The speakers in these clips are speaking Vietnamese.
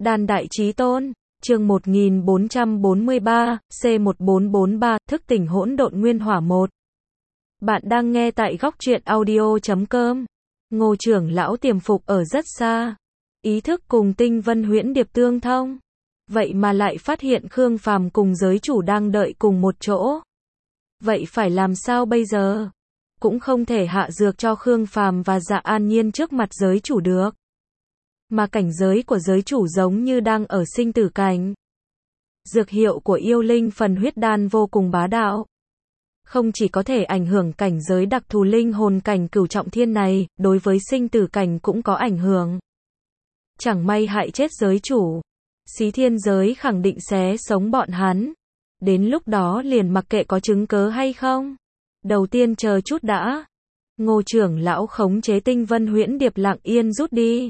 Đan Đại Chí Tôn, chương 1443, C1443, thức tỉnh hỗn độn nguyên hỏa 1. Bạn đang nghe tại góc truyện audio.com. Ngô trưởng lão tiềm phục ở rất xa. Ý thức cùng tinh vân huyễn điệp tương thông. Vậy mà lại phát hiện Khương Phàm cùng giới chủ đang đợi cùng một chỗ. Vậy phải làm sao bây giờ? Cũng không thể hạ dược cho Khương Phàm và Dạ An Nhiên trước mặt giới chủ được. Mà cảnh giới của giới chủ giống như đang ở sinh tử cảnh. Dược hiệu của yêu linh phần huyết đan vô cùng bá đạo. Không chỉ có thể ảnh hưởng cảnh giới đặc thù linh hồn cảnh cửu trọng thiên này, đối với sinh tử cảnh cũng có ảnh hưởng. Chẳng may hại chết giới chủ, Xí Thiên giới khẳng định xé sống bọn hắn. Đến lúc đó liền mặc kệ có chứng cớ hay không. Đầu tiên chờ chút đã. Ngô trưởng lão khống chế tinh vân huyễn điệp lặng yên rút đi.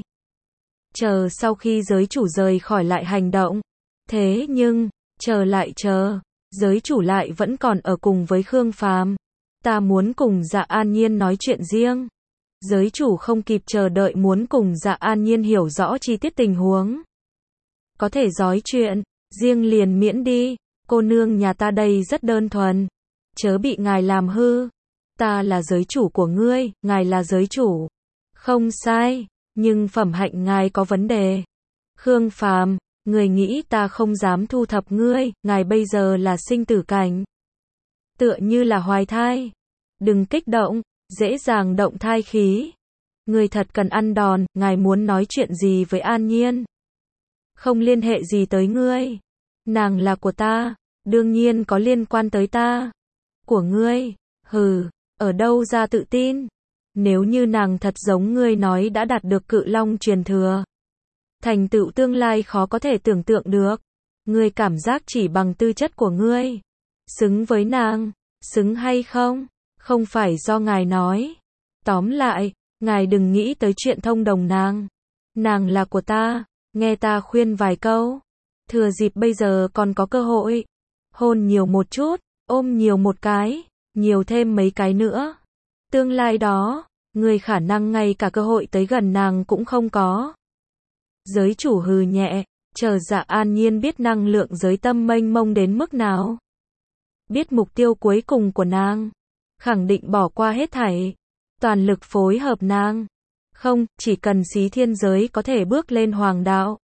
Chờ sau khi giới chủ rời khỏi lại hành động. Thế nhưng, chờ lại chờ, giới chủ lại vẫn còn ở cùng với Khương Phàm. Ta muốn cùng Dạ An Nhiên nói chuyện riêng. Giới chủ không kịp chờ đợi muốn cùng Dạ An Nhiên hiểu rõ chi tiết tình huống. Có thể nói chuyện riêng liền miễn đi, cô nương nhà ta đây rất đơn thuần. Chớ bị ngài làm hư. Ta là giới chủ của ngươi, ngài là giới chủ. Không sai, nhưng phẩm hạnh ngài có vấn đề. Khương Phàm, người nghĩ ta không dám thu thập ngươi, ngài bây giờ là sinh tử cảnh. Tựa như là hoài thai. Đừng kích động, dễ dàng động thai khí. Ngươi thật cần ăn đòn, ngài muốn nói chuyện gì với An Nhiên? Không liên hệ gì tới ngươi. Nàng là của ta, đương nhiên có liên quan tới ta. Của ngươi, hừ, ở đâu ra tự tin? Nếu như nàng thật giống ngươi nói đã đạt được cự long truyền thừa. Thành tựu tương lai khó có thể tưởng tượng được. Ngươi cảm giác chỉ bằng tư chất của ngươi. Xứng với nàng, xứng hay không? Không phải do ngài nói. Tóm lại, ngài đừng nghĩ tới chuyện thông đồng nàng. Nàng là của ta, nghe ta khuyên vài câu. Thừa dịp bây giờ còn có cơ hội. Hôn nhiều một chút, ôm nhiều một cái, nhiều thêm mấy cái nữa. Tương lai đó, người khả năng ngay cả cơ hội tới gần nàng cũng không có. Giới chủ hừ nhẹ, chờ Dạ An Nhiên biết năng lượng giới tâm mênh mông đến mức nào. Biết mục tiêu cuối cùng của nàng. Khẳng định bỏ qua hết thảy. Toàn lực phối hợp nàng. Không, chỉ cần Xí Thiên giới có thể bước lên hoàng đạo.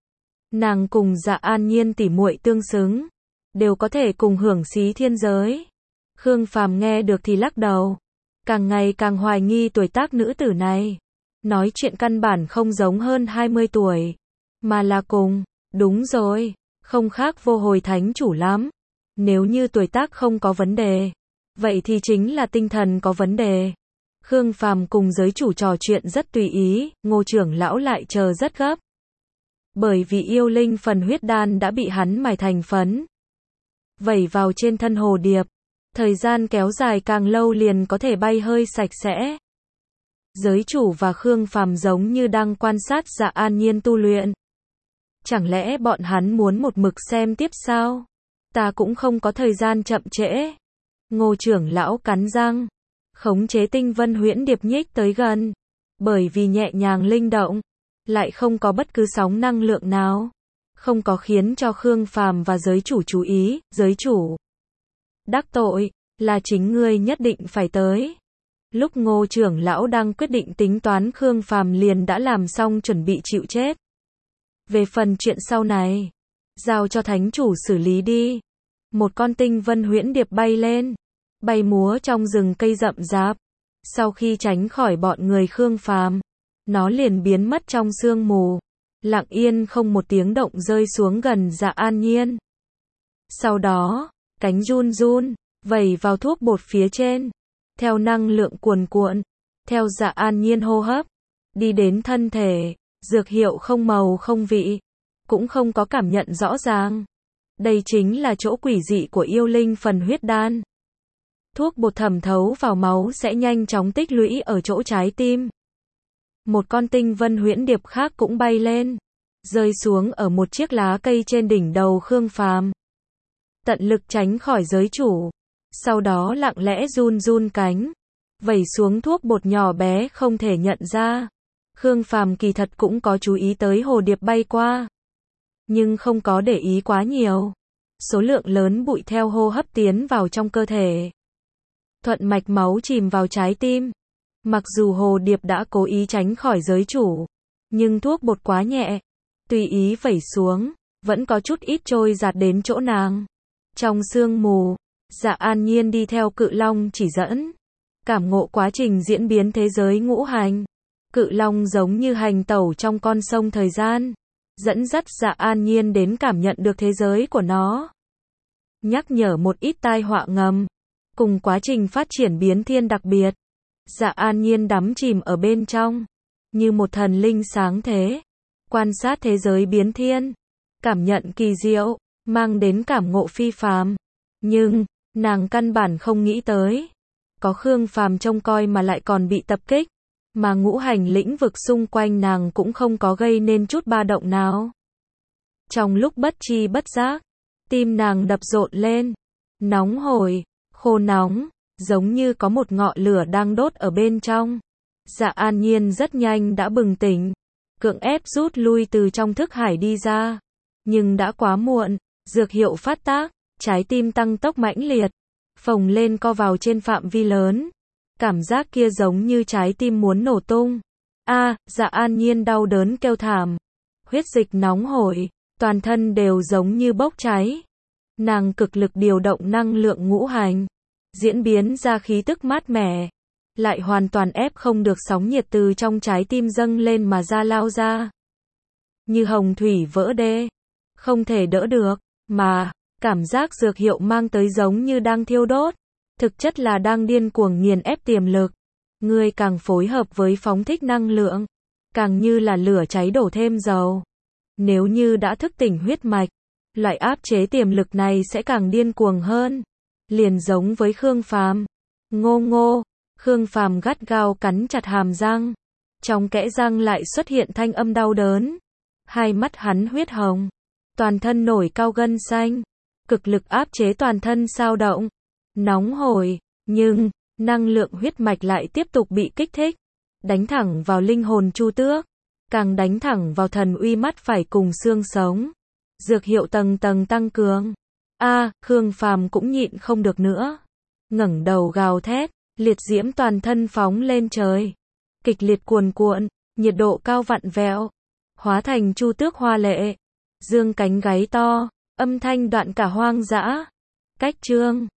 Nàng cùng Dạ An Nhiên tỉ muội tương xứng. Đều có thể cùng hưởng Xí Thiên giới. Khương Phàm nghe được thì lắc đầu. Càng ngày càng hoài nghi tuổi tác nữ tử này. Nói chuyện căn bản không giống hơn 20 tuổi. Mà là cùng, đúng rồi, không khác vô hồi thánh chủ lắm. Nếu như tuổi tác không có vấn đề. Vậy thì chính là tinh thần có vấn đề. Khương Phàm cùng giới chủ trò chuyện rất tùy ý, Ngô trưởng lão lại chờ rất gấp. Bởi vì yêu linh phần huyết đan đã bị hắn mài thành phấn. Vẩy vào trên thân hồ điệp. Thời gian kéo dài càng lâu liền có thể bay hơi sạch sẽ. Giới chủ và Khương Phàm giống như đang quan sát Dạ An Nhiên tu luyện. Chẳng lẽ bọn hắn muốn một mực xem tiếp sao? Ta cũng không có thời gian chậm trễ. Ngô trưởng lão cắn răng. Khống chế tinh vân huyễn điệp nhích tới gần. Bởi vì nhẹ nhàng linh động. Lại không có bất cứ sóng năng lượng nào. Không có khiến cho Khương Phàm và giới chủ chú ý. Giới chủ đắc tội, là chính ngươi nhất định phải tới. Lúc Ngô trưởng lão đang quyết định tính toán, Khương Phàm liền đã làm xong chuẩn bị chịu chết. Về phần chuyện sau này, giao cho thánh chủ xử lý đi. Một con tinh vân huyễn điệp bay lên, bay múa trong rừng cây rậm rạp. Sau khi tránh khỏi bọn người Khương Phàm, nó liền biến mất trong sương mù, lặng yên không một tiếng động rơi xuống gần Dạ An Nhiên. Sau đó, cánh run run, vẩy vào thuốc bột phía trên. Theo năng lượng cuồn cuộn, theo Dạ An Nhiên hô hấp, đi đến thân thể, dược hiệu không màu không vị, cũng không có cảm nhận rõ ràng. Đây chính là chỗ quỷ dị của yêu linh phần huyết đan. Thuốc bột thẩm thấu vào máu sẽ nhanh chóng tích lũy ở chỗ trái tim. Một con tinh vân huyễn điệp khác cũng bay lên, rơi xuống ở một chiếc lá cây trên đỉnh đầu Khương Phàm. Tận lực tránh khỏi giới chủ. Sau đó lặng lẽ run run cánh, vẩy xuống thuốc bột nhỏ bé không thể nhận ra. Khương Phàm kỳ thật cũng có chú ý tới hồ điệp bay qua. nhưng không có để ý quá nhiều. Số lượng lớn bụi theo hô hấp tiến vào trong cơ thể. Thuận mạch máu chìm vào trái tim. Mặc dù Hồ Điệp đã cố ý tránh khỏi giới chủ, nhưng thuốc bột quá nhẹ, tùy ý vẩy xuống, vẫn có chút ít trôi giạt đến chỗ nàng. Trong sương mù, Dạ An Nhiên đi theo Cự Long chỉ dẫn, cảm ngộ quá trình diễn biến thế giới ngũ hành. Cự Long giống như hành tẩu trong con sông thời gian, dẫn dắt Dạ An Nhiên đến cảm nhận được thế giới của nó. Nhắc nhở một ít tai họa ngầm, cùng quá trình phát triển biến thiên đặc biệt. Dạ An Nhiên đắm chìm ở bên trong, như một thần linh sáng thế, quan sát thế giới biến thiên, cảm nhận kỳ diệu, mang đến cảm ngộ phi phàm. Nhưng, nàng căn bản không nghĩ tới, có Khương Phàm trông coi mà lại còn bị tập kích, mà ngũ hành lĩnh vực xung quanh nàng cũng không có gây nên chút ba động nào. Trong lúc bất tri bất giác, tim nàng đập rộn lên, nóng hổi, khô nóng, giống như có một ngọn lửa đang đốt ở bên trong. Dạ An Nhiên rất nhanh đã bừng tỉnh, cưỡng ép rút lui từ trong thức hải đi ra. Nhưng đã quá muộn, dược hiệu phát tác, trái tim tăng tốc mãnh liệt, phồng lên co vào trên phạm vi lớn. Cảm giác kia giống như trái tim muốn nổ tung. Dạ An Nhiên đau đớn kêu thảm. Huyết dịch nóng hổi, toàn thân đều giống như bốc cháy. Nàng cực lực điều động năng lượng ngũ hành, diễn biến ra khí tức mát mẻ, lại hoàn toàn ép không được sóng nhiệt từ trong trái tim dâng lên mà ra lao ra. Như hồng thủy vỡ đê, không thể đỡ được, mà, cảm giác dược hiệu mang tới giống như đang thiêu đốt, thực chất là đang điên cuồng nghiền ép tiềm lực. Ngươi càng phối hợp với phóng thích năng lượng, càng như là lửa cháy đổ thêm dầu. Nếu như đã thức tỉnh huyết mạch, loại áp chế tiềm lực này sẽ càng điên cuồng hơn. Liền giống với Khương Phàm. Ngô ngô, Khương Phàm gắt gao cắn chặt hàm răng. Trong kẽ răng lại xuất hiện thanh âm đau đớn. Hai mắt hắn huyết hồng, toàn thân nổi cao gân xanh, cực lực áp chế toàn thân xao động, nóng hổi, nhưng năng lượng huyết mạch lại tiếp tục bị kích thích, đánh thẳng vào linh hồn Chu Tước, càng đánh thẳng vào thần uy mắt phải cùng xương sống. Dược hiệu tầng tầng tăng cường. Khương Phàm cũng nhịn không được nữa, ngẩng đầu gào thét, liệt diễm toàn thân phóng lên trời, kịch liệt cuồn cuộn, nhiệt độ cao vặn vẹo, hóa thành Chu Tước hoa lệ, dương cánh gáy to, âm thanh đoạn cả hoang dã. Cách chương